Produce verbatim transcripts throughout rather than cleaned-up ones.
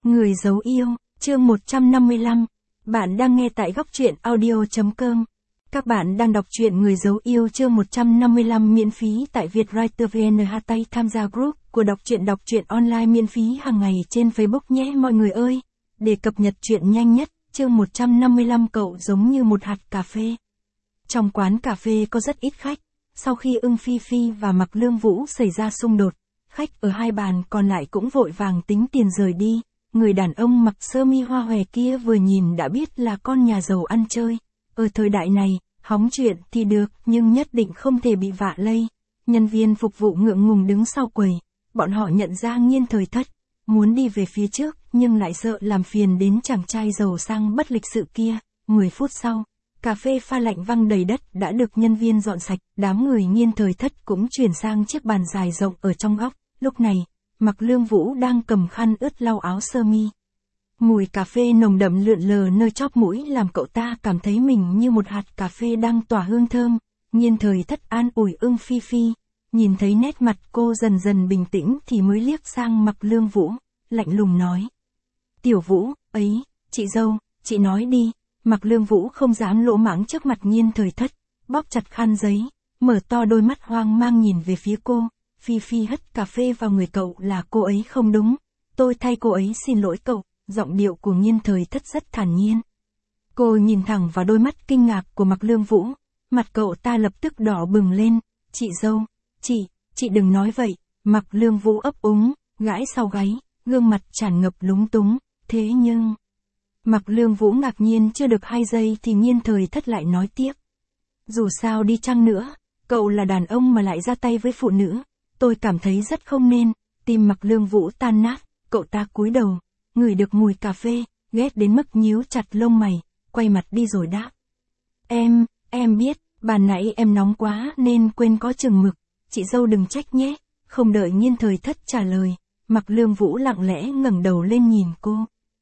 Người giấu yêu, chương một trăm năm mươi lăm. Bạn đang nghe tại góc truyện audio chấm com. Các bạn đang đọc truyện Người giấu yêu chương một trăm năm mươi lăm miễn phí tại Vietwriter vê en. Hãy tham gia group của đọc truyện đọc truyện online miễn phí hàng ngày trên Facebook nhé mọi người ơi. Để cập nhật truyện nhanh nhất, chương một trăm năm mươi lăm cậu giống như một hạt cà phê. Trong quán cà phê có rất ít khách. Sau khi Ưng Phi Phi và Mạc Lương Vũ xảy ra xung đột, khách ở hai bàn còn lại cũng vội vàng tính tiền rời đi. Người đàn ông mặc sơ mi hoa hòe kia vừa nhìn đã biết là con nhà giàu ăn chơi. Ở thời đại này, hóng chuyện thì được nhưng nhất định không thể bị vạ lây. Nhân viên phục vụ ngượng ngùng đứng sau quầy. Bọn họ nhận ra Nghiên Thời Thất, muốn đi về phía trước nhưng lại sợ làm phiền đến chàng trai giàu sang bất lịch sự kia. mười phút sau, cà phê pha lạnh văng đầy đất đã được nhân viên dọn sạch. Đám người Nghiên Thời Thất cũng chuyển sang chiếc bàn dài rộng ở trong góc. Lúc này, Mạc Lương Vũ đang cầm khăn ướt lau áo sơ mi. Mùi cà phê nồng đậm lượn lờ nơi chóp mũi làm cậu ta cảm thấy mình như một hạt cà phê đang tỏa hương thơm. Nghiên Thời Thất an ủi Ưng Phi Phi, nhìn thấy nét mặt cô dần dần bình tĩnh thì mới liếc sang Mạc Lương Vũ, lạnh lùng nói: "Tiểu Vũ, ấy, chị dâu, chị nói đi." Mạc Lương Vũ không dám lỗ mãng trước mặt Nghiên Thời Thất, bóp chặt khăn giấy, mở to đôi mắt hoang mang nhìn về phía cô. Phi Phi hất cà phê vào người cậu, là cô ấy không đúng. Tôi thay cô ấy xin lỗi cậu. Giọng điệu của Nghiên Thời Thất rất thản nhiên. Cô nhìn thẳng vào đôi mắt kinh ngạc của Mạc Lương Vũ. Mặt cậu ta lập tức đỏ bừng lên. Chị dâu, chị, chị đừng nói vậy. Mạc Lương Vũ ấp úng, gãi sau gáy, gương mặt tràn ngập lúng túng. Thế nhưng... Mạc Lương Vũ ngạc nhiên chưa được hai giây thì Nghiên Thời Thất lại nói tiếp. Dù sao đi chăng nữa, cậu là đàn ông mà lại ra tay với phụ nữ. Tôi cảm thấy rất không nên. Tim Mạc Lương Vũ tan nát, cậu ta cúi đầu, ngửi được mùi cà phê, ghét đến mức nhíu chặt lông mày, quay mặt đi rồi đáp. Em, em biết, bàn nãy em nóng quá nên quên có chừng mực, chị dâu đừng trách nhé. Không đợi Nghiên Thời Thất trả lời, Mạc Lương Vũ lặng lẽ ngẩng đầu lên nhìn cô.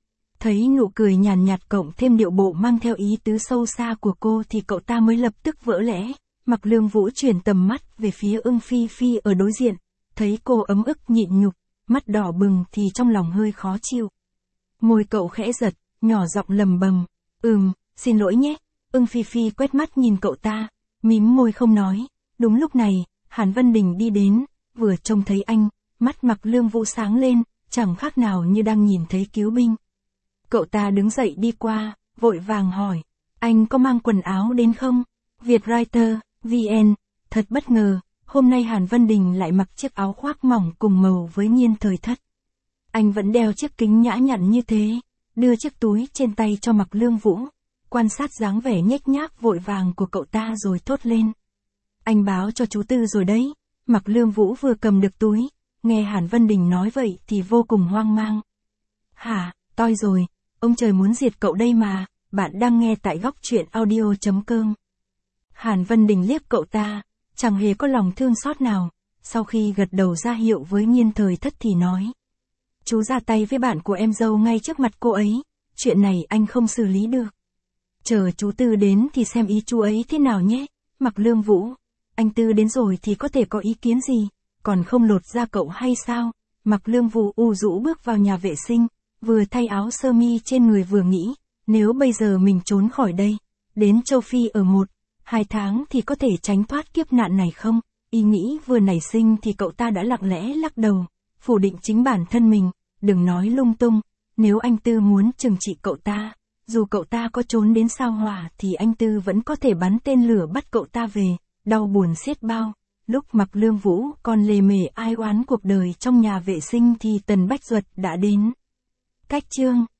Thấy nụ cười nhàn nhạt cộng thêm điệu bộ mang theo ý tứ sâu xa của cô thì cậu ta mới lập tức vỡ lẽ. Mạc Lương Vũ chuyển tầm mắt về phía Ưng Phi Phi ở đối diện, thấy cô ấm ức nhịn nhục, mắt đỏ bừng thì trong lòng hơi khó chịu. Môi cậu khẽ giật, nhỏ giọng lầm bầm, ừm, xin lỗi nhé. Ưng Phi Phi quét mắt nhìn cậu ta, mím môi không nói. Đúng lúc này, Hàn Vân Đình đi đến, vừa trông thấy anh, mắt Mạc Lương Vũ sáng lên, chẳng khác nào như đang nhìn thấy cứu binh. Cậu ta đứng dậy đi qua, vội vàng hỏi, anh có mang quần áo đến không? Vietwriter vê en, thật bất ngờ, hôm nay Hàn Vân Đình lại mặc chiếc áo khoác mỏng cùng màu với Nghiên Thời Thất. Anh vẫn đeo chiếc kính nhã nhặn như thế, đưa chiếc túi trên tay cho Mạc Lương Vũ, quan sát dáng vẻ nhếch nhác vội vàng của cậu ta rồi thốt lên. Anh báo cho chú Tư rồi đấy. Mạc Lương Vũ vừa cầm được túi, nghe Hàn Vân Đình nói vậy thì vô cùng hoang mang. Hả, toi rồi, ông trời muốn diệt cậu đây mà. Bạn đang nghe tại góc truyện audio chấm com. Hàn Vân Đình liếc cậu ta, chẳng hề có lòng thương xót nào, sau khi gật đầu ra hiệu với Nghiên Thời Thất thì nói. Chú ra tay với bạn của em dâu ngay trước mặt cô ấy, chuyện này anh không xử lý được. Chờ chú Tư đến thì xem ý chú ấy thế nào nhé. Mạc Lương Vũ, anh Tư đến rồi thì có thể có ý kiến gì, còn không lột ra cậu hay sao? Mạc Lương Vũ u rũ bước vào nhà vệ sinh, vừa thay áo sơ mi trên người vừa nghĩ, nếu bây giờ mình trốn khỏi đây, đến châu Phi ở một, hai tháng thì có thể tránh thoát kiếp nạn này không? Ý nghĩ vừa nảy sinh thì cậu ta đã lặng lẽ lắc đầu, phủ định chính bản thân mình, đừng nói lung tung, nếu anh Tư muốn trừng trị cậu ta, dù cậu ta có trốn đến sao Hỏa thì anh Tư vẫn có thể bắn tên lửa bắt cậu ta về, đau buồn xiết bao. Lúc Mạc Lương Vũ còn lề mề ai oán cuộc đời trong nhà vệ sinh thì Tần Bách Duật đã đến. Cách chương